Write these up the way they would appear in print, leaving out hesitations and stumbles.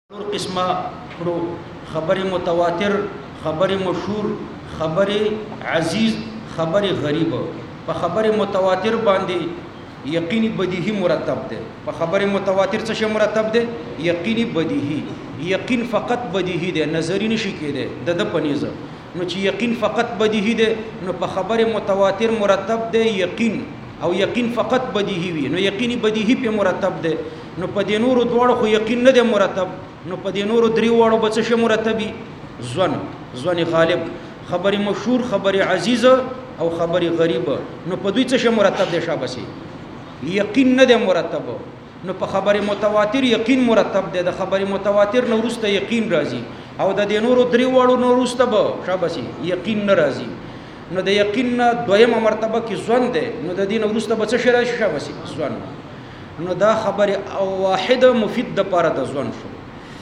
نور قسمه کړو خبر متواتر خبر مشهور خبر عزیز خبر غریب په خبر متواتر باندې یقیني بدیهی مرتب ده په خبر متواتر څه شی مرتب ده یقیني بدیهی یقین فقط بدیهی ده نظری نشي کېده د پنيزه نو چې یقین فقط بدیهی ده نو په خبر متواتر مرتب ده یقین او یقین فقط بدیهی وي نو یقیني بدیهی په مرتب ده نو په دې نورو دواړو خو یقین نه ده مرتب نو په دې نورو درې واړو به څه شی مرتبي ځوان غالب خبر مشهور خبر عزیز او خبر غریب نو په دوی څه شی مرتب ده شابسي یقین نه ده مرتب نو په خبر متواتر یقین مرتب ده د خبر متواتر نو ورسته یقین راځي او د دې نورو درې واړو نو ورسته به شابسي یقین نه راځي نو د یقین دویمه مرتبه کې ځوان ده نو د دې نو ورسته به څه شی راشي شابسي ځوان نو دا خبر او واحد مفید د پاره د ځوان شو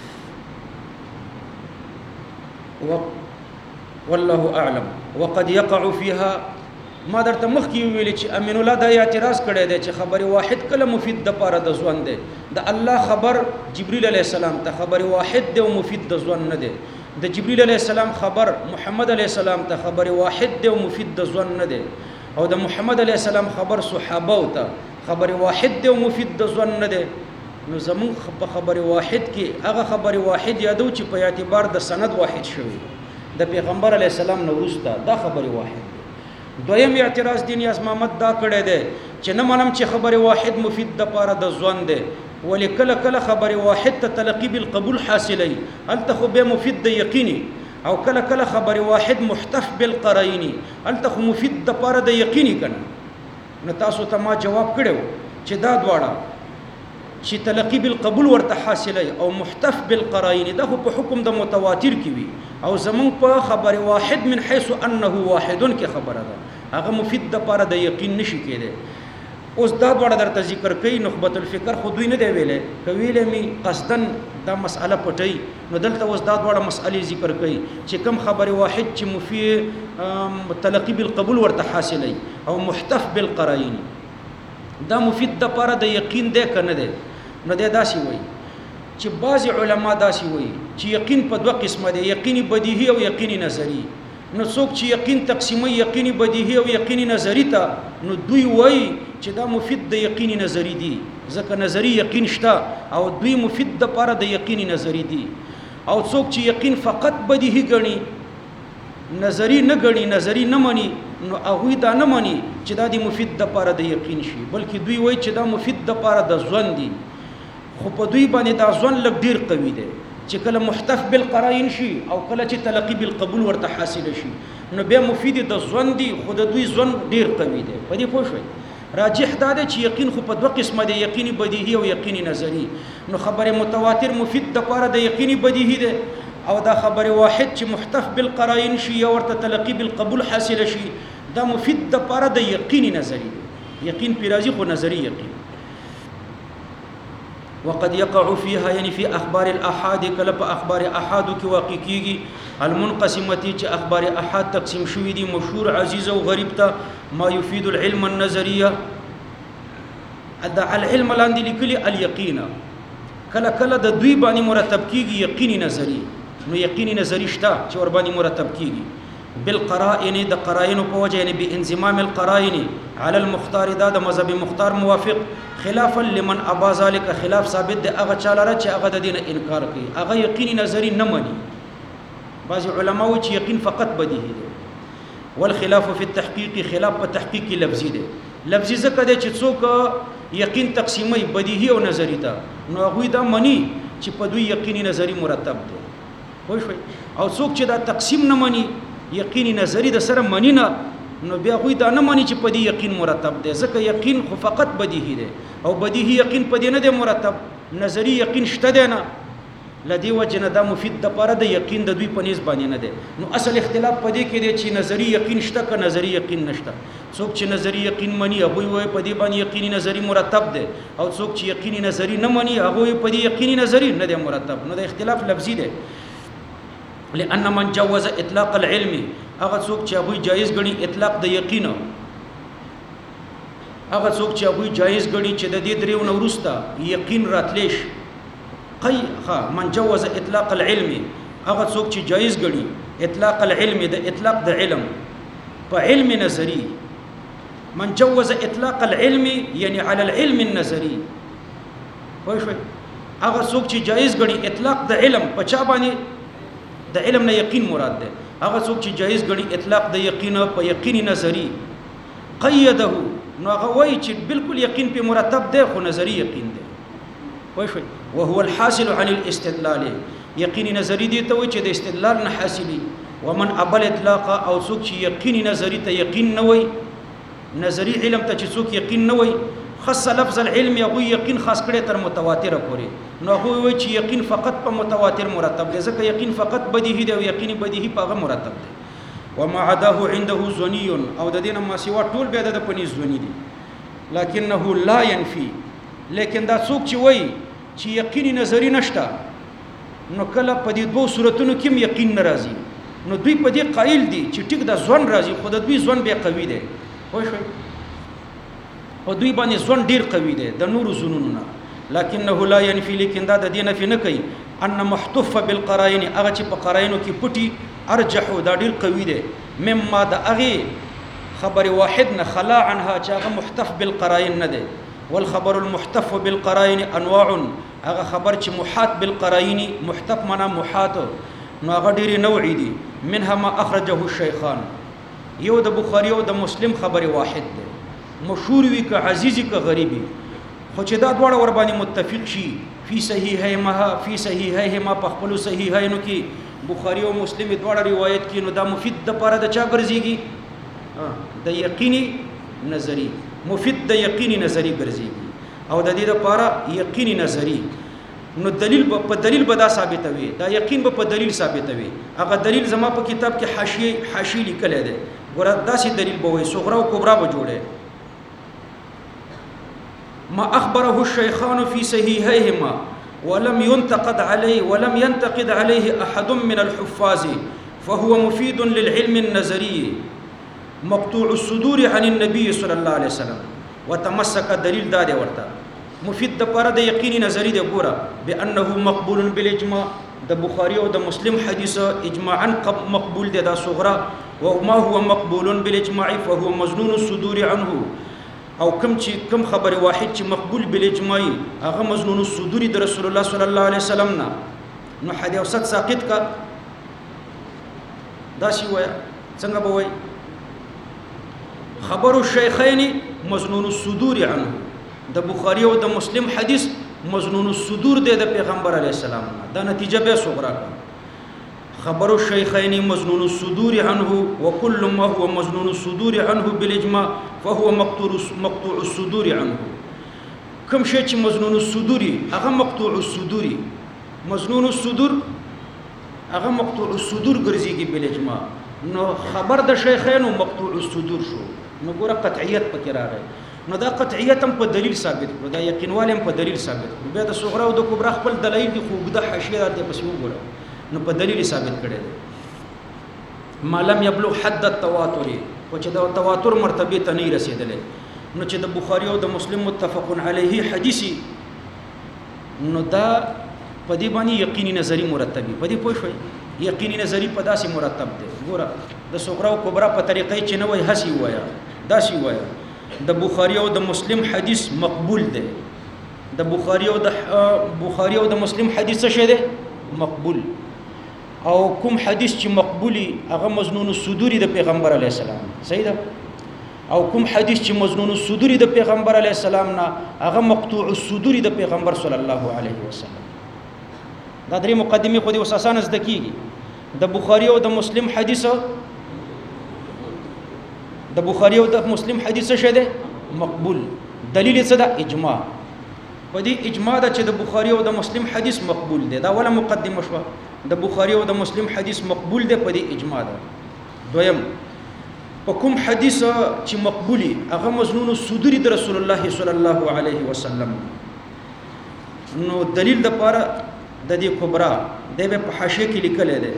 والله اعلم وقد يقع فيها ما درته مخکې ویل چې امین الله دا اعتراض کړی دی چې خبر واحد کله مفید د پاره د ځوان دی د الله خبر جبريل عليه السلام ته خبر واحد دی او مفید د ځوان نه دی د جبريل عليه السلام خبر محمد عليه السلام ته خبر واحد دی او مفید د ځوان نه دی او د محمد عليه السلام خبر صحابه ته خبر واحد دی او مفید د ځوان نه دی نو زمون په خبر واحد کې هغه خبر واحد یادو چې په اعتبار د سند واحد شوی د پیغمبر علی السلام نو ورسته دا خبر واحد دی دویم اعتراض دین ازمامت دا کړی دی چې نه منم چې خبر واحد مفید د پاره د ځوان دی ولکل کله خبر واحد ته تلقی بالقبول حاصلی الته خو به مفید د یقیني او کله کله خبر واحد محتف بالقرائن الته خو مفید د پاره د یقیني کنه نو تاسو ته ما جواب کړو چې دا دواړه چې تلقی بالقبول ورته حاصله او محتف بالقرائن دا خو په حکم د متواتر کې وي او زمون په خبر واحد من حيث انه واحد کې خبره ده هغه مفید د پاره د یقین نشي کېده اوس دا ډول درته ذکر کوي نخبه الفکر خو دوی نه دی ویلې کویلې می قصدن دا مسأله پټي نو دلته اوس دا ډول مسألې ذکر کوي چې کم خبر واحد چې مفید تلقی بالقبول ورته حاصله او محتف بالقرائن دا مفید د پاره د یقین دی کنه دی نو دی داسي وای چې بعض علما داسي وای چې یقین په دوه قسمه دی یقیني بدیهی او یقیني نظری نو څوک چې یقین تقسیمي یقیني بدیهی او یقیني نظری ته نو دوی وای چې دا مفید د یقیني نظری دی ځکه نظری یقین شته او دوی مفید د پاره د یقیني نظری دی او څوک چې یقین فقط بدیهی ګڼي نظری نه ګڼي نظری نه مني نو هغه دا نه مني چې دا د مفید د پاره د یقین شي بلکې دوی وای چې دا مفید د پاره د ځوان دی خو په دوی باندې دا ځوان لږ ډیر قوي دی چې کله محتف بالقرائن شي او کله چې تلقی بالقبول ورته حاصل شي نو بیا مفید د ځوان دی خو د دوی ځوان ډیر قوي دی په دې پوه شئ راجح دا دی چې یقین خو په دوه قسمه دی یقیني بدیهی او یقیني نظری نو خبر متواتر مفید د پاره د یقیني بدیهی دی او دا خبر واحد چې محتف بالقرائن شي او ورته تلقی بالقبول حاصل شي دا مفید د پاره د یقیني نظری یقین پیرازی خو نظری یقین وقد يقع فيها يعني في اخبار الاحاد کله په اخبار احاد کې واقع کیږي المنقسمه چې اخبار احاد تقسیم شوې دي مشهور عزیز او غریب ته ما يفيد العلم النظريه ادعى العلم لاندې لیکلي اليقين کله کله د دوی باندې مرتب کیږي یقیني نظری نو یقیني نظری شته چې ور باندې مرتب کیږي بالقرائن د قرائن په وجه یعنی بانضمام القرائن على المختار دا د مذهب مختار موافق خلافا لمن ابا ذلك خلاف ثابت د هغه چاله چې هغه د دین انکار کوي هغه یقیني نظری نه مني بعض علما و چې یقین فقط بدیهی دی والخلاف في التحقيق خلاف په تحقیق لفظي دی لفظي ځکه دی چې څوک یقین تقسیمي بدیهی او نظری ته نو هغه دا مني چې په دوی یقیني نظری مرتب دی خو شوي او څوک چې دا تقسیم نه مني یقیني نظری د سره منی نه نو بیا خو دا نه مني چې په دې یقین مرتب دی ځکه یقین خو فقط بدیهی دی او بدیهی یقین په دې نه دی مرتب نظری یقین شته دی نه لدی وجنه دا مفید د پاره د یقین د دوی په نسبت باندې نه دی نو اصل اختلاف په دې کې دی چې نظری یقین شته که نظری یقین نشته څوک چې نظری یقین مني هغه وایي په دې باندې یقیني نظری مرتب دی او څوک چې یقیني نظری نه مني هغه وایي په دې یقیني نظری نه دی مرتب نو د اختلاف لفظي دی لأن من جوز اطلاق العلم هغه څوک چې ابوي جایز غني اطلاق د یقین هغه څوک چې ابوي جایز غني چې د دې دریو نورسته یقین راتلیش من جوز اطلاق العلم هغه څوک چې جایز ګڼي اطلاق العلم د اطلاق د علم په علم نظری من جوز اطلاق العلم یعنی علی العلم النظری وای شو هغه څوک چې جایز ګڼي اطلاق د علم په چا باندې د علم نه یقین مراد ده هغه څوک چې جایز ګڼي اطلاق د یقین په یقیني نظری قیده نو هغه وایي چې بالکل یقین په مرتب ده خو نظری یقین ده وای شو وهو الحاصل عن الاستدلال یقینی نظری دی ته و چې د استدلال نه حاصلي ومن ابل اطلاق او څوک چې یقینی نظری ته یقین نه وای نظری علم ته چې څوک یقین نه وای خاص لفظ العلم یغو یقین خاص کړي تر متواتر پورې نو هغه وای چې یقین فقط په متواتر مرتب دی ځکه یقین فقط بدیهی دی او یقیني بدیهی په هغه مرتب دی وما عداه عنده ظني او د دینه ما سیوا ټول به د پنځ ظنی دي لکنه لا ينفي لیکن دا څوک چې وای چې یقیني نظری نشته نو کله په دې دوه صورتونو کې یقین ناراضي نو دوی په دې قائل دي چې ټیک د ځوان راضي خود دوی ځوان به قوي دي وای شو او دوی باندې ځوان ډیر قوي دي د نور زنونونه لکنه لا ينفي لیکن دا د دې نفي نه کوي ان محتف بالقرائن هغه چې په قرائنو کې پټي ارجح دا ډیر قوي دي مما د هغه خبر واحد نه خلا عنها چې هغه محتف بالقرائن نه ده والخبر المحتف بالقرائن انواع هغه خبر چې محات بالقرائن محتف معنا محات نو هغه ډېری نوعي دي منها ما اخرجه الشيخان یو د بخاری او د مسلم خبر واحد ده مشهور وی که عزیزی که غریبی خو چې دا دواړه ور باندې متفق شي فی صحیحهما په خپل صحیحینو کې بخاری او مسلم دواړه روایت کې نو دا مفید د پاره د چا ګرځيږي د یقیني نظری مفید د یقیني نظری ګرځيږي او د دې لپاره یقیني نظری نو دلیل په دلیل به دا ثابتوي دا یقین به په دلیل ثابتوي هغه دلیل زما په کتاب کې حاشیه لیکل دی ګوره داسې دلیل به وي صغرا او کبرا به جوړه ما اخبره الشيخان في صحيحيهما ولم ينتقد عليه احد من الحفاظ فهو مفيد للعلم النظري مقطوع الصدور عن النبي صلى الله عليه وسلم وتمسك دلیل دا دی ورته مفید د پاره د یقیني نظری دی ګوره بانه مقبول بالاجماع د بخاری او د مسلم حدیث اجماعا مقبول دی دا صغرا وما هو مقبول بالاجماع فهو مظنون الصدور عنه او کم خبر واحد چې مقبول بالاجماع هغه مظنون الصدور د رسول الله صلی الله علیه وسلم نه نو حدیث وسط ساقط کا دا شی وای څنګه به وای خبر الشيخين مظنون الصدور عنه د بخاری او د مسلم حدیث مظنون الصدور د پیغمبر علی السلام دا نتیجه به صغرا کا خبر الشيخين مظنون الصدور عنه وكل ما هو مظنون الصدور عنه بالاجماع فهو مقطوع الصدور عنه كم شيء چې مظنون الصدور هغه مقطوع الصدور مظنون الصدور هغه مقطوع الصدور ګرځيږي بالاجماع نو خبر د شیخینو مقطوع الصدور شو نو ګوره قطعیت پکې راغی نو دا قطعیت هم په دلیل ثابت کړو دا یقینوال هم په دلیل ثابت کړو بیا د صغرا او د کبرا خپل دلایل دي خو د حاشیه د پسې وګورئ نو په دلیل ثابت کړي دي ما لم يبلغ حد التواتر او چې د تواتر مرتبه ته نه رسیدلې نو چې د بخاری او د مسلم متفق علیه حدیثي نو دا په دې باندې یقیني نظری مرتبه په دې پوه شئ یقیني نظری په داسې مرتب دی ګوره د صغرا او کبرا په طریقې چې نه وای هسي وایا داسي وایا د بخاری او د مسلم حدیث مقبول دی د بخاری او د مسلم حدیث څه دی مقبول او کوم حدیث چې مقبولی هغه مظنون الصدور د پیغمبر علی السلام صحیح ده او کوم حدیث چې مظنون الصدور د پیغمبر علی السلام نه هغه مقطوع الصدور د پیغمبر صلی الله علیه وسلم دا درې مقدمه خو دې اساسانه زده کیږي د بخاری او د مسلم حدیث د بخاری او د مسلم حدیث څه ده مقبول دلیل څه ده اجماع په دې اجماع ده چې د بخاری او د مسلم حدیث مقبول دی دا ولا مقدمه شو د بخاری او د مسلم حدیث مقبول دی په دې اجماع ده دویم په کوم حدیث چې مقبولی هغه مظنون الصدور د رسول الله صلی الله علیه وسلم نو دلیل د پاره د دې کبرا د په حاشیه کې لیکل دی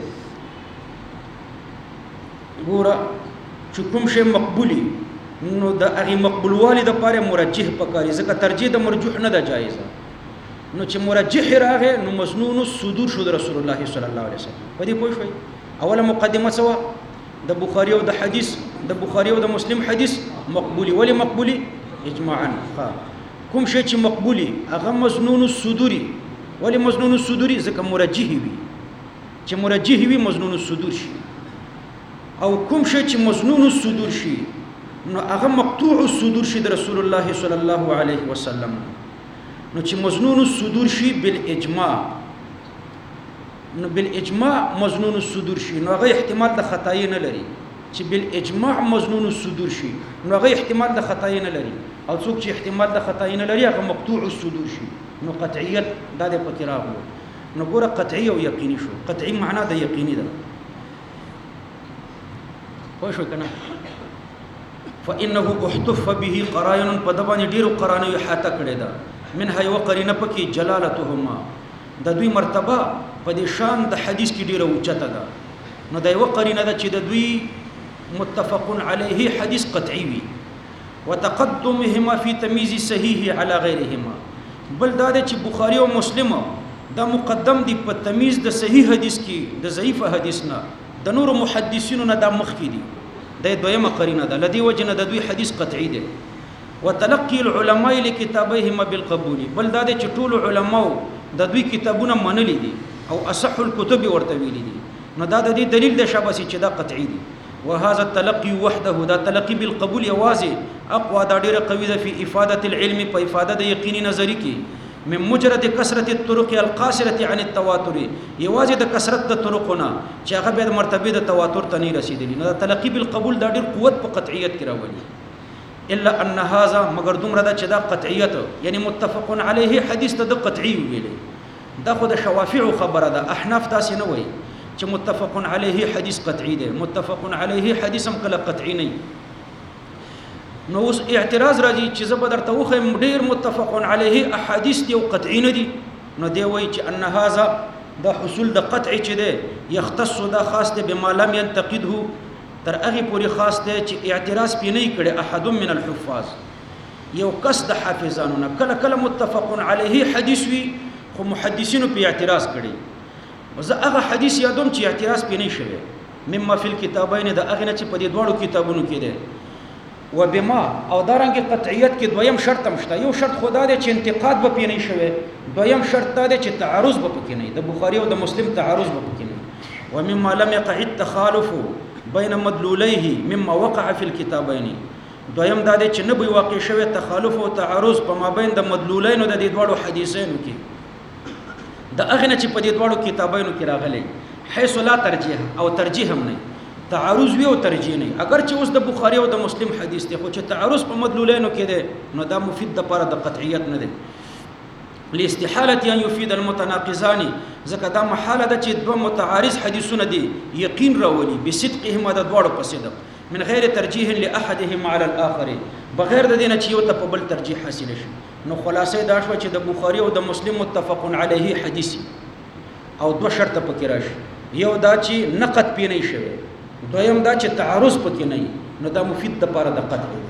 ګوره چې کوم شی مقبولی نو د هغه مقبول والی د پاره مرجح پکاري ځکه ترجیح د مرجوح نه ده جایزه نو چې مرجح راغی نو مسنون الصدور شو د رسول الله صلی الله علیه وسلم. په دې پوه شئ. اوله مقدمه سوا د بخاری او د حدیث د بخاری او د مسلم حدیث مقبولی. ولی مقبولی؟ اجماعا. کوم شی چې مقبولی هغه مسنون الصدوري. ولی مسنون الصدوري؟ ځکه مرجح وي. چې مرجح وي مسنون الصدور شي. او کوم شی چې مسنون الصدور شي نو هغه مقطوع الصدور شي د رسول الله صلی الله علیه وسلم. نو چې مسنون الصدور شي بالاجماع، نو بالاجماع مسنون الصدور شي نو هغه احتمال د خطای نه لري. چې بالاجماع مسنون الصدور شي نو هغه احتمال د خطای نه لري. او څوک چې احتمال د خطای نه لري هغه مقطوع الصدور شي. نو قطعیت دا د پکې راغلو. نو ګوره قطعی او یقیني شو. قطعی معنا د یقیني ده. پوه شو کنه؟ فانه احتف به قرائن، په دبانې ډیرو قرانو احاطه کړې ده. منها یو قرینه پکې جلالتهما، د دوی مرتبه په دې شان د حدیث کې ډیره اوچته ده. نو دا یو قرینه ده چې د دوی متفق علیه حدیث قطعی وي. وتقدمهما فی تمیز صحیح علی غیرهما، بل دا چې بخاری او مسلم دا مقدم دي په تمیز د صحیح حدیث کې د ضعیف حدیث نه، د نور محدثینو نه دا مخکې دي. دا دویمه قرینه ده. لدی وجنه د دوی حدیث قطعی دی. وتلقي العلماء لكتابيهم بالقبول، بل دا چې ټول علماء د دوی کتابونه منلي دي او اصح الكتب ورته ویلي دي. نو دا د دې دلیل دی شاباسي چې دا قطعی دي. وهذا التلقي وحده، دا تلقي بالقبول یوازې اقوا دا ډیره قوي ده په افاده العلم، په افاده د یقیني نظری کې من مجرد کثرت الطرق القاصره عن التواتر، یوازې د کثرت د طرقونه چې هغه به مرتبه د تواتر ته نه رسیدلی. نو تلقي بالقبول دا ډیر قوت په قطعیت کې راولي. الا ان هذا، مگر دومره دا چې دا قطعیت یعنی متفق علیه حدیث ته د قطعی ویلي. دا خو د شوافع خبره ده. احناف تاسو نه وایي چې متفق علیه حدیث قطعی ده. متفق علیه حدیث هم کله قطعی نه. نو اوس اعتراض راځي چې زه به درته وښیم ډېر متفق علیه احادیث دي او قطعي نه دي. نو دی وایي چې ان هذا دا حصول د قطع چې دی یختص دا خاص دی بما لم ينتقده، تر هغې پورې خاص دی چې اعتراض پې نه کړي احد من الحفاظ، یو کس د حافظانو نه. کله کله متفق علیه حدیث وي خو محدثینو پې اعتراض کړي. زه هغه حدیث یادوم چې اعتراض پې نه شوی مما فی الکتابین، د هغې نه چې په دې دواړو کتابونو کې دی. وبما او دارنګه قطعیت کې دویم شرط هم شته. یو شرط خدا دی چې انتقاد به پې نه شوی، دویم شرط دا دی چې تعارض به پکې نه، د بخاری او د مسلم تعارض به پکې نه. ومما لم يقع التخالف بین مدلولیه مما وقع فی الکتابین، دویم دا دی چې نه به واقع شوی تخالف او تعارض په مابین د مدلولینو د دې دواړو حدیثینو کې، د هغې نه چې په دې دواړو کتابینو کې راغلی. حیث لا ترجیح، او ترجیح هم نه، تعارض وی او ترجیح نه. اگر چې اوس د بخاری او د مسلم حدیث دی خو چې تعارض په مدلولینو کې دی نو دا مفید د پاره د قطعیت نه دی. لاستحاله ان يفيد المتناقضان، ځکه دا محاله ده چې دوه متعارض حدیثونه دي یقین راولي بصدقهما، د دواړو په صدق، من غیر ترجیح لاحدهما على الاخر، بغیر د دې نه چې یو ته په بل ترجیح حاصل شي. نو خلاصې دا شوه چې د بخاری او د مسلم متفق علیه حدیث او دوه شرطه پکې راشي. یو دا چې نقد پې نه شوی، دویم دا چې تعارض پکې نه وي. نو دا مفید د پاره د قطع دی.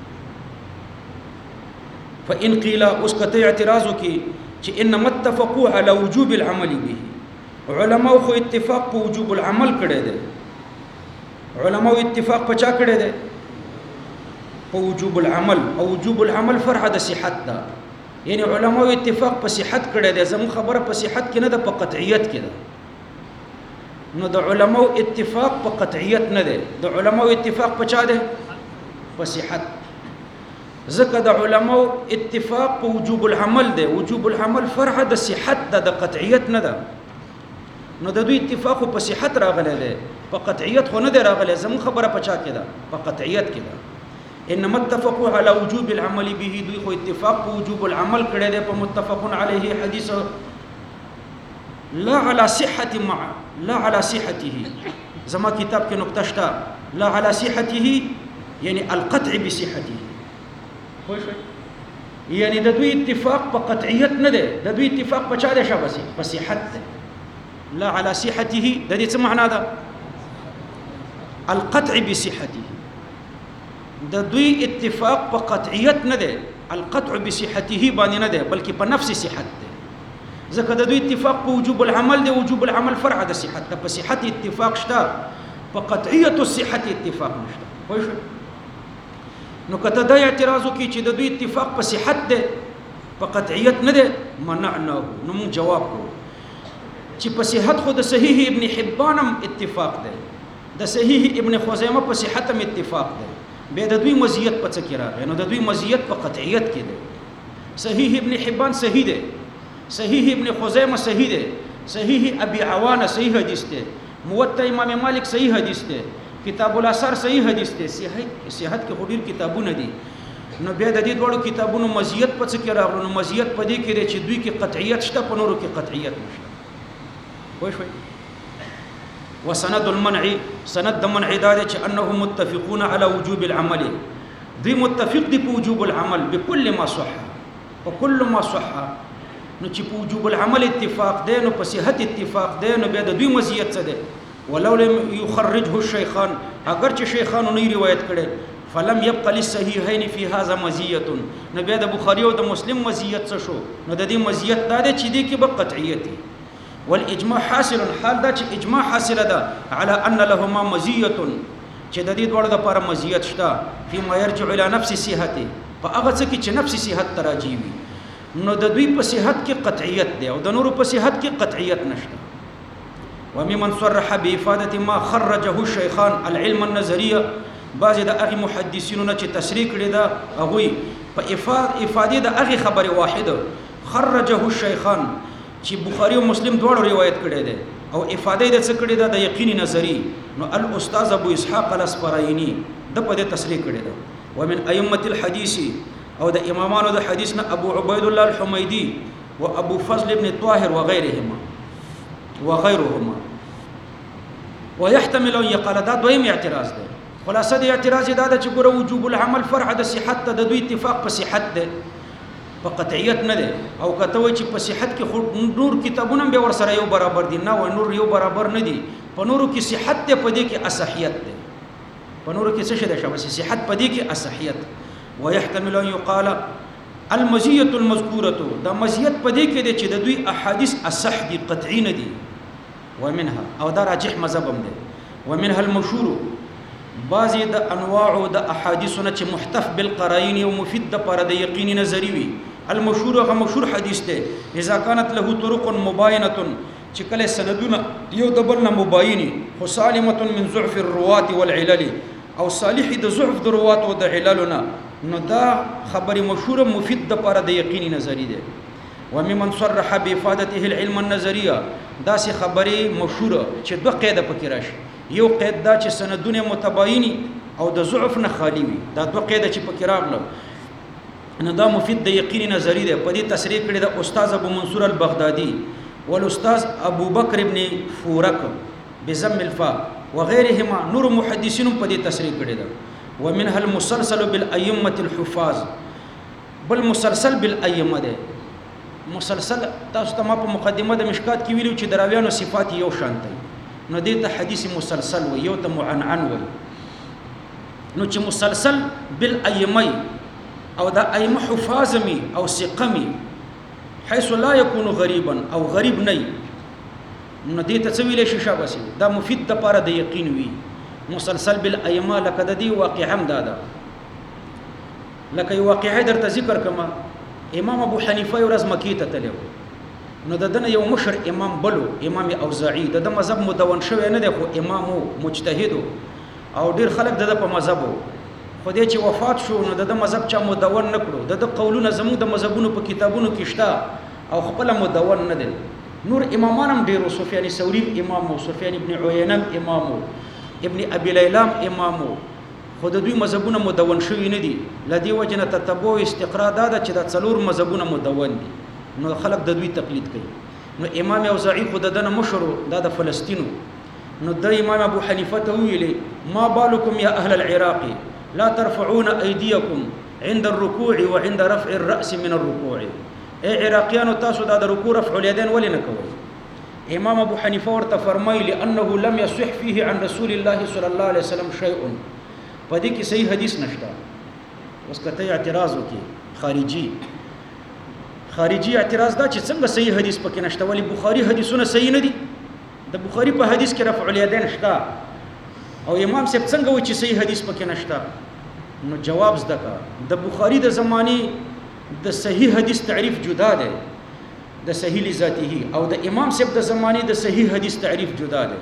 فإن قيل، اوس کته اعتراض وکي چې انما اتفقوا على وجوب العمل به، علماء خو اتفاق په وجوب العمل کړي دي. علماء اتفاق په چا کړي دي؟ په وجوب العمل. او وجوب العمل فرع د صحت ده، یعنی علماء اتفاق په صحت کړي دي. زموږ خبره په صحت کې نه ده، په قطعیت کې ده. نو د علماء اتفاق په قطعیت نه ده، د علماء اتفاق په چا ده؟ په صحت. ځکه د علماء اتفاق په وجوب العمل ده، وجوب العمل فرع د صحت ده، د قطعیت نه ده. نو د دوی اتفاق په صحت راغلی دی، په قطعیت خو نه دی راغلی. زموږ خبره په چا کې ده؟ په قطعیت کې ده. انما اتفقوا على وجوب العمل به، دوی خو اتفاق په وجوب العمل کړی دی په متفق علیه حدیث، لا على صحة لا على صحته. زما کتاب کې نقطه شته، لا على صحته یعنی القطع بصحته. یعنی د دوی اتفاق په قطعیت نه دی، د دوی اتفاق په چا دی؟ شاباسي په صحت دی. لا على صحته د دې څه معنا ده؟ القطع بصحته. د دوی اتفاق په قطعیت نه دی، القطع بصحته باندې نه دی، بلکې په نفس صحت دی. ځکه د دوی اتفاق په وجوب العمل دی. وجوب العمل فرع د صحت ته، په صحت اتفاق شته، په قطعیت الصحت اتفاق نشته. پوه شو؟ نو کته دا اعتراض وکړي چې د دوی اتفاق په صحت دی په قطعیت نه دی، منعناه، نو موږ جواب کوو چې په صحت خو د صحیح ابن حبان هم اتفاق دی، د صحیح ابن خزیمه په صحت هم اتفاق دی. بیا د دوی مزیت په څه کې راغی؟ نو د دوی مزیت په قطعیت کې دی. صحیح ابن حبان صحیح دی، صحیح ابن خزیمه صحیح دی، صحیح ابي عوانه صحیح حدیث دی، موطا امام مالک صحیح حدیث دی، کتاب الاثار صحیح حدیث دی. صحت کې خو ډیر کتابونه دي. نو بیا د دې ډول کتابونو مزیت په څه کې راغلو؟ نو مزیت په دې کې دی چې دوی کې قطعیت شته، په نورو کې قطعیت نشته. پوه شئ؟ وسند المنع، سند د منع دا دی چې انهم متفقون على وجوب العمل، دوی متفق دي په وجوب العمل بكل ما صح، وكل ما صح. نو چې په وجوب العمل اتفاق دی، نو په صحت اتفاق دی، نو بیا د دوی مزیت څه دی؟ ولو لم يخرجه الشيخان، اگر چې شیخانو نه روایت کړي، فلم يبق للصحيحين في هذا مزيه، نو بیا د بخاری او د مسلم مزیت څه شو؟ نو د دې مزیت دا دی چې دې کې به قطعیت دی. والاجماع حاصل، حال دا چې اجماع حاصله ده على ان لهما مزيه، چې د دې دوړو لپاره مزیت شته، فيما يرجع الى نفس صحته، په هغه څه کې چې نفس صحت تراجي وي. نو د دوی په صحت کې قطعیت دی او د نورو په صحت کې قطعیت نشته. وممن صرح بافاده ما خرجه الشيخان العلم النظريه، بعض د هغه محدثینو نه چې تصریح کړي دا هغه په افاده د هغه خبره واحده خرجه الشيخان چې بخاری او مسلم دواړو روایت کړي دي، او افاده د څه کړي دا د یقیني نظری. نو الاستاذ ابو اسحاق الاسفراینی د په دې تصریح کړي دا. ومن ائمه الحديث، او د امامانو د حدیث نه ابو عبید الله الحمیدی و ابو فضل ابن طاهر وغيرهما ويحتمل ان يقال دا دویم اعتراض دی. خلاصه د اعتراض دا ده چې ګوره وجوب العمل فرع د صحت ته، د دوی اتفاق په صحت دی، په قطعیت نه دی. او کته وای چې په صحت کې خو نور کتابونه به ور سره یو برابر دي، نه و نور یو برابر نه دي. په نورو کې صحت دی، په دې کې اصحیت دی. په نورو کې څه شي دی؟ شابه صحت، په دې کې اصحیت. ويحتمل ان يقال المزيه المذكوره، دا مزیت په دې کې دی چې د دوی احادیث اصح دي، قطعی نه دي. ومنها، او دا راجح مذهب هم دی. ومنها المشهور، بعضی د انواع د احادیثونه چې محتف بالقرائن او مفید د پر د یقیني نظری وي. المشهور، هغه مشهور حدیث دی، اذا كانت له طرق مباینه، چې کله سندونه یو د بل نه مباینی، خو سالمه من ضعف الروات والعلل، او صالح د ضعف د روات او د عللونه، نو دا خبر مشهور مفید د پر د یقیني نظری دی. وممن صرح بافادته العلم النظریه، دا سي خبره مشهوره چې دوه قاعده پکې راشي. یو قید دا چې سندونه متباینی او د ضعف نه خالی وي، دا دوه قاعده چې پکې راغله، نو دا مفید د یقیني نظری دی. په دې تصریح کړی د استاد ابو منصور البغدادي والاستاذ ابو بکر ابن فورک بضم الفاء وغيرهما، نور محدثین په دې تصریح کړی ده. ومنها المسلسل بالائمه الحفاظ، بل مسلسل بالائمه ده. مسلسل تاسو ته ما په مقدمه د مشکات کې ویلو چې دراویانو صفات یو شان دي، نو دې ته حدیث مسلسل وي، یو ته معنعن وي. نو چې مسلسل بالائمه او دا ائمه حفاظمي او ثقمي حيث لا يكون غريبا او غریب نه، نو دې ته څه ویل شي؟ شاباسي، دا مفید د پاره د یقین وي. مسلسل بالائمه لکه د دې واقع هم دادا، لکه یو واقعه درته ذکر کما. امام ابو حنیفه ورځ مکی ته تلو، نو دنه یو مشر امام بلو، امام اوزاعی، د مذهب مدون شوی نه دی، خو امام مجتهد او ډیر خلک د په مذهب، خو دې چې وفات شو نو د مذهب چا مدون نکړو. د قولونه زموږ د مذهبونو په کتابونو کې شته او خپل مدون نه دي. نور امامان هم ډیرو، سفیان ثوری امام، سفیان ابن عیینه امام، ابن ابي لیلام امام، خو د دوی مذهبونه مدون شوی نه دي. لدی وجنه تتبع استقرا دا چې د څلور مذهبونه مدون دي، نو خلک د دوی تقلید کوي. نو امام اوزاعی خو دنه مشرو، دا د فلسطینو، نو د امام ابو حنیفه ته ویلي ما بالکم یا اهل العراق لا ترفعون ايديكم عند الركوع وعند رفع الراس من الركوع. اي عراقيانو تاسو دا د رکوع رفع اليدين ولې نه کوئ؟ امام ابو حنیفه ورته فرمایلی انه لم يصح فيه عن رسول الله صلى الله عليه وسلم شيء، پدې کې صحیح حدیث نشته. اوس کته اعتراض وکي خارجي خارجي اعتراض دا چې څنګه صحیح حدیث پکې نشته، ولی بخاری حدیثونه صحیح نه دي. د بخاری په حدیث کې رفع الیدین شته او امام صاحب څنګه و چې صحیح حدیث پکې نشته؟ نو جواب زده کا. د بخاری د زمانی د صحیح حدیث تعریف جدا ده د صحیح لذاته، او د امام صاحب د زمانی د صحیح حدیث تعریف جدا ده.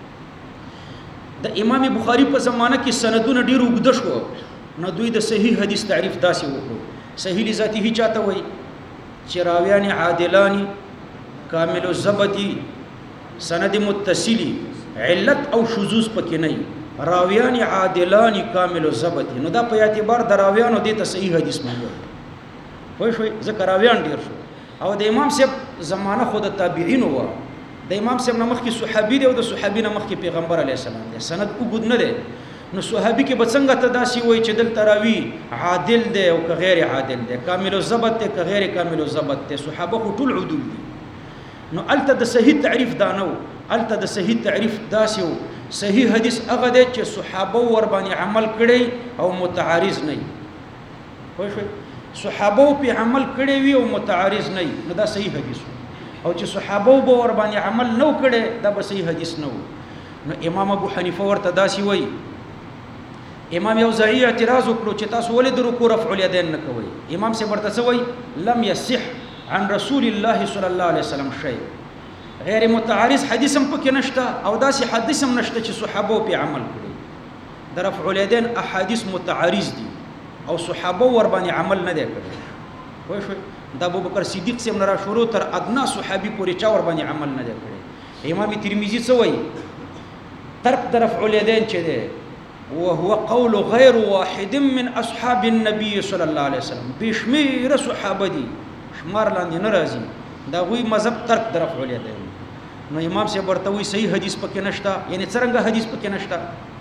د امام بخاری په زمانه کې سندونه ډیر اوږده شو، نو دوی د صحیح حدیث تعریف داسې وکړو. صحیح لذاته چاته وایي؟ چې راویان عادلانی کامل الضبطی، سند متصلی، علت او شذوذ پکې نه، راویان عادلانی کامل الضبطی. نو دا په اعتبار د راویانو د ته صحیح حدیث مونږ وای شوي، ځکه راویان ډیر شو. او د امام صاحب زمانه خود تابعین و، د امام صاحب نه مخکې صحابي دی او د صحابي نه مخکې پیغمبر علیه السلام دی، سند وګد نه دی. نو صحابي کې به څنګه ته داسې وای چې دلته راوي عادل دی او که غیر عادل دی، کامل الضبط دی که غیر کامل الضبط دی، صحابه خو ټول عدول دي. نو الته د صحیح تعریف دا نه و، الته د صحیح تعریف داسې و. صحیح حدیث هغه دی چې صحابه ور باندې عمل کړی او متعارض نه وي. پوه شئ؟ صحابه په عمل کړی وي او متعارض نه وي، نو دا صحیح حدیث و. او چې صحابه به ور باندې عمل نه کړي، دا به صحیح حدیث نه و. نو امام ابو حنیفه ورته داسې وایي. امام یوزعی اعتراض وکړو چې تاسو ولې د رکوع رفع الیدین نه کوئ؟ امام صاحب ورته څه وایي؟ لم یصح عن رسول الله صلی الله علیه وسلم شیء. غیر متعارض حدیث هم پکې نشته او داسې حدیث هم نشته چې صحابه په عمل کړي. د رفع الیدین احادیث متعارض دي او صحابه ور باندې عمل نه دی کړی. پوه شئ؟ د ابوبکر صدیق صاحب نه را شروع تر ادنا صحابي پورې چا ور باندې عمل نه دی کړی. امام ترمذی څه وایي؟ ترک د رفع الیدین چې دی وهو قول غیر واحد من اصحاب النبي صلی الله علیه وسلم، بشمیر صحابه دي، شمار لاندې نه راځي، دا غوی مذهب ترک د رفع الیدین. نو امام صاحب ورته وایي صحیح حدیث پکې نشته. یعنی څرنګه حدیث پکې نشته؟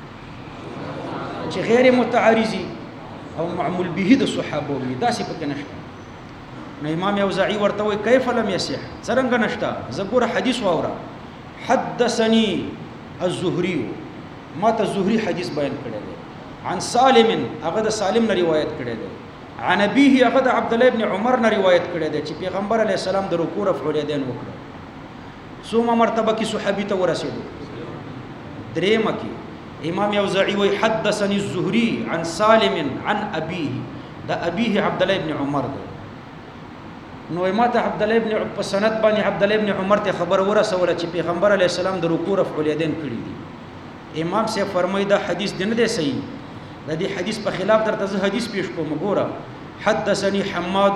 چې غیر متعارضی او معمول به د صحابه وي، داسې پکې نشته. نو امام اوزاعی ورته وایي کیف لم یصح؟ څرنګه نشته؟ زه ګوره حدیث واوره. حدثني الزهري، ما ته زهري حدیث بیان کړی دی. عن سالم، هغه د سالم نه روایت کړی دی. عن ابيه، هغه د عبد الله ابن عمر نه روایت کړی دی چې پیغمبر علیه السلام د رکوع رفع الیدین وکړه. څومره مرتبه کې صحابي ته ورسېدو؟ درېمه کې. امام اوزاعی وایي حدثني الزهري عن سالم عن ابيه، د ابيه عبد الله ابن عمر دی. نو ما ته عبد الله ابن په سند باندې عبد الله ابن عمر ته خبر ورسوله چې پیغمبر علیه السلام د رکوع رفع الیدین کړی دي. امام سے فرمای دا حدیث دنه دی صحیح، د دې حدیث په خلاف درته زه حدیث پیش کوم. ګوره حدثني حماد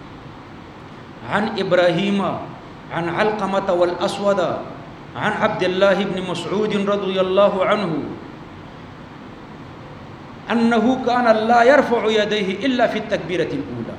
عن ابراهيم عن علقمة والاسود عن عبد الله بن مسعود رضي الله عنه انه كان لا يرفع يديه الا في التكبيرة الاولى.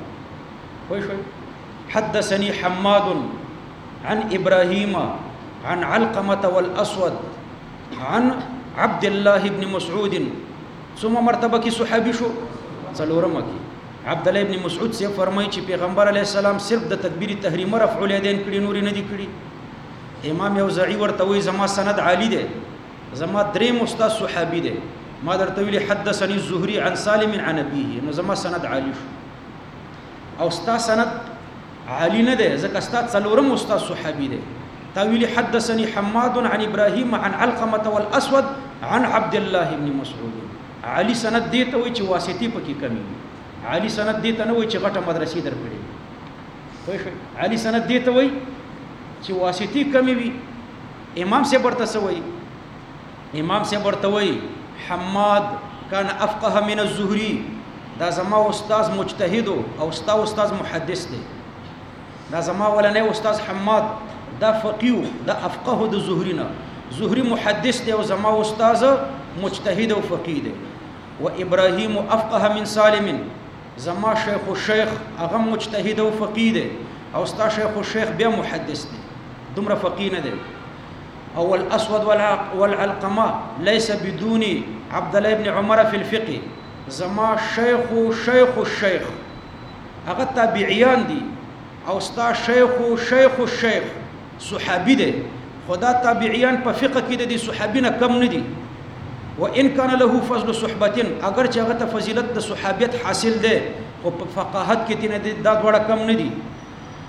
حدثني حماد عن ابراهيم عن علقمة والاسود عن عبد الله بن مسعود. ثم مرتبه کی صحابی شو څلورمه کی عبد الله بن مسعود سے فرمایي چې پیغمبر علیه السلام صرف د تکبیر تحریم رفع الیدین کړي، نور نه دي کړي. امام اوزاعی ورته وایي زما سند عالی دی، زما دریم استاد صحابي دی. ما درته ویلي حدثني الزهري عن سالم عن ابيه، نو زما سند عالی شو. او استاد سند عالی نه دی ځکه استاد څلورم استاد صحابي دی. تاویل حدثني حماد عن ابراهيم عن علقمة والاسود عن عبد الله بن مسعود. علی سند دی ته وای چې واسطي پکې کمی، علی سند دی ته نه وای چې غټه مدرسې درکړي. خو علی سند دی ته وای چې واسطي کمی وي. امام سے ورته سوي، امام سے ورته وای حماد کان افقه من الزهري، دا زما استاد مجتهد او استاد محدث دی. دا زما ولنه استاد حماد دا فقيه دا افقه د زهرينا، زهري محدث دی او زما استاد مجتهد او فقيه دی. و ابراهيم افقه من سالم، زما شیخ الشیخ هغه مجتهد او فقيه دی او ستا شیخ الشیخ بیا محدث دی، دومره فقيه نه دی. او الاسود والعلقمه ليس بدون عبد الله بن عمر في الفقه، زما شیخ الشیخ هغه تابعیان دي او ستا شیخ الشیخ صحابي دي، خدا تابعیان په فقه کې دي صحابي نه کم نه دي. وان كان له فضل صحبتين، اگر چې هغه ته فضیلت د صحابیت حاصل ده خو په فقاهت کې تنه دا ډوړه کم نه دي.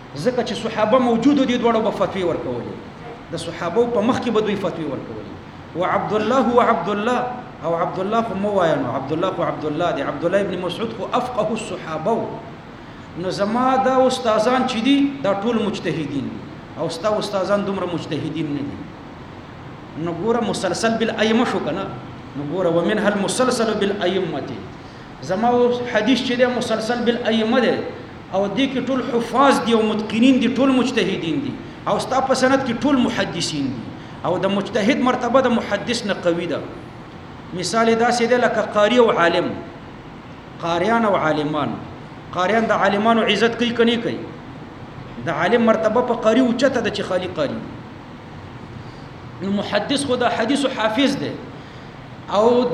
ځکه چې صحابه موجود دي دوړو په فتوی ورکولې د صحابه په مخ کې به دوی فتوی ورکولې وعبد الله وعبد الله او عبد الله خو مو وایو عبد الله خو عبد الله دی عبد الله ابن مسعود خو افقه الصحابه نو زما دا استادان چې دي دا ټول مجتهدین او استادان دومره مجتهدین نه دي نو ګوره مسلسل بالائمه شو کنه نو ګوره ومنها المسلسل بالائمه زما حدیث چې دی مسلسل بالائمه دی او دې کې ټول حفاظ دي او متقنین دي ټول مجتهدین دي او ستا په سند کې ټول محدثین دي او د مجتهد مرتبه د محدث نه قوي ده مثال داسې دی لکه قاری او عالم قاریان او عالمان قاریان د عالمانو عزت کوي کني کوي د عالم مرتبه په قاری او چته د چې خالی قاری نو محدث خو د حدیث حافظ دی او د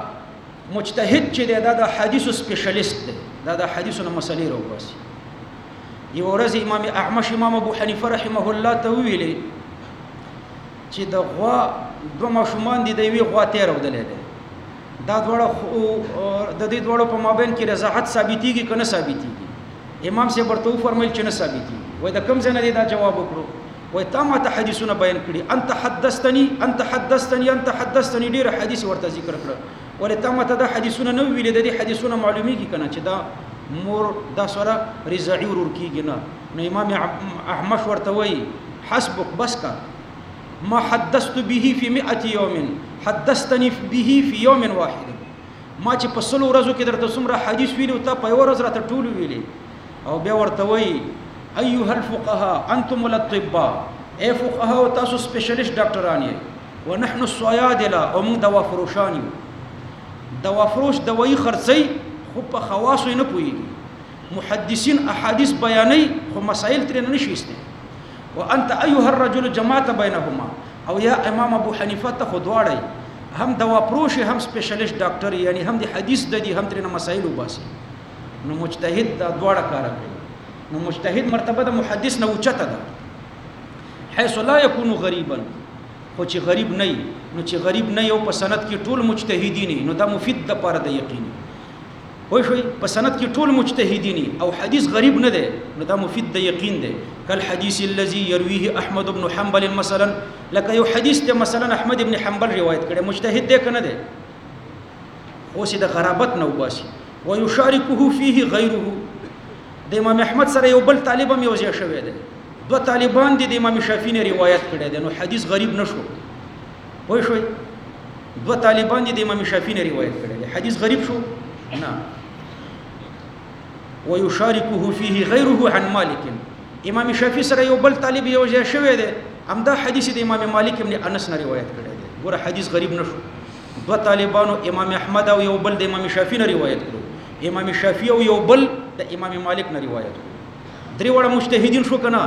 مجتهد چې دی دا د حدیث سپیشلیست دی دا د حدیثونو مسلې راوباسي یو ورځ امام اعمش امام ابو حنیفه رحمه الله ته ویلي چې د غوا دوه ماشومان دي د یوې غوا تیر ودلې ده دا دواړه د دې دواړو په مابین کې رضاحت ثابتېږي که نه ثابتېږي امام صاحب ورته وفرمیل چې نه ثابتېږي وایي د کوم ځای نه دی دا جواب وکړو وایي تا ما ته حدیثونه بیان کړي انت حدثتني ډېر حدیث ورته ذکر کړه ولې تا ما ته دا حدیثونه نه ویلې د دې حدیثونه معلومیږي که نه چې دا مور دا سره رضاعي ورور کېږي نه نو امام احمش ورته وایي حسبک بس کا ما حدثت به في 100 يوم حدثتني به في يوم واحد ما چې په 100 ورځو کې درته څومره حدیث ویلو ته په یو ورځ راته ټول ویلي او بیا ورته وایي ايها الفقهاء انتم الاطباء اي فقهاء تاسو سپیشلیست ډاکټران یې ونحن الصيادله او موږ دوا فروشان یو دوا فروش دوايي خرڅي خو په خواصو نه پوهیږي محدثین احادیث بیانوي خو مسائل ترې نه نشي استه وانت ايها الرجل جماعت بينهما او یا امام ابو حنیفه ته خودواړی هم دوا پروش هم سپیشلیست ډاکټر یعنی هم د حدیث د دي هم ترې مسائل وباسي نو مجتهد دا دواړه کار کوي نو مجتهد مرتبه د محدث نه اوچته ده حيث لا يكون غريبا خو چې غریب نه نو چې غریب نه یو په سند کې ټول مجتهدین نو دا مفید د پاره د یقین وای شوي په سند کې ټول مجتهدین او حدیث غریب نه ده نو دا مفید د یقین ده کل حدیث الذي يرويه احمد بن حنبل مثلا لکه یو حدیث ته مثلا احمد بن حنبل روایت کړي مجتهد ده کنه ده خو سي د غرابت نه وباسي ويشاركه فيه غيره د امام احمد سره یو بل طالب هم یو ځای شوی ده دو طالبان دي د امام شافعي نه روایت کړي ده نو حدیث غریب نشو وای شوي دو طالبان دي د امام شافعي نه روایت کړي ده حدیث غریب شو نه ويشاركه فيه غيره عن مالك امام شافعي سره یو بل طالب یو ځای شوی دی همدا حدیث د امام مالک ابن انس نه روایت کړی دی ګوره حدیث غریب نشو دو طالبانو امام احمد او یو بل د امام شافعي نه روایت کړو امام شافعي او یو بل د امام مالک نه روایت کړو درې وړه مجتهدین شو کنه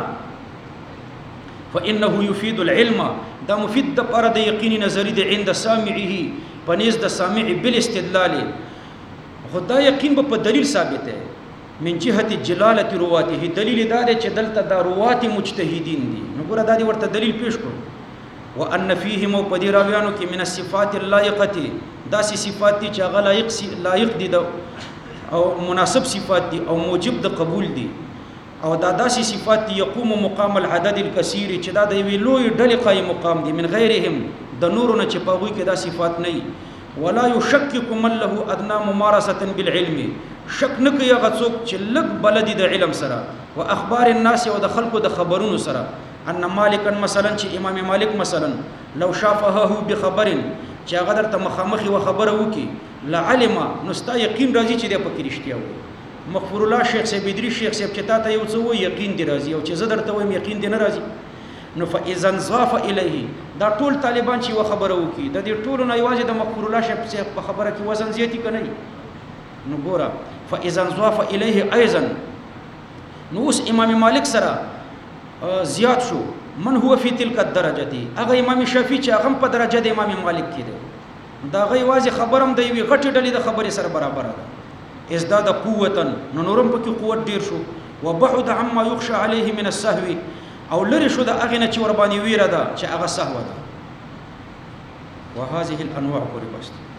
فانه يفيد العلم دا مفید د پر د یقیني نظری د عند سامعه پنيز د سامع بالاستدلال خدای یقین په دلیل ثابت ہے من جهه جلاله رواته دلیل دا دی چې دلته د روات مجتهدین دي نو ګوره دا دی ورته دلیل پیش کړو وان فيهم وقدراویانو کې من الصفات اللائقه داسې صفات دي چې هغه لایق دي او مناسب صفات دي او موجب د قبول دي او دا داسې صفات دي يقوم مقام العدد الكثير چې دا د وی لوی ډلې قائم مقام دي من غیرهم د نورونه چې پاوی کې دا صفات نه ولا يشكك من له ادنى ممارسه بالعلم شک نه کوي هغه څوک چې لږ بلدي د علم سره او اخبار الناس او د خلکو د خبرونو سره ان مالکا مثلا چې امام مالک مثلا لو شافه بخبر چې هغه درته مخامخي و خبره وکي لعلم نستا یقین راځي چې د پکې رښتیا وي مغفور الله شیخ صاحب ادری شیخ صاحب چې تا ته یو څه وایي یقین دی راځي او چې زه درته وایم یقین دی نه راځي نو فاذا انضاف الیه دا ټول طالبان چې و خبره وکي د دې ټولو نه یوازې د مغفور الله شیخ صاحب په خبره کې وزن زیاتی کنه نو ګوره فاذا انضاف الیه ايضا نو اوس امام مالک سره زیات شو من هو فی تلک الدرجه دی هغه امام شافعی چې هغه په درجه د امام مالک کې دی دا غي واځي خبرم دی وی غټ ډلې د خبرې سره برابر ده ازداد قوتا نو نورم پکې قوت ډیر شو وبعد عما يخشى عليه من السهو او لری شو د هغه نه چې ور باندې ویره ده چې هغه سهو ده وهذه الانواع قربست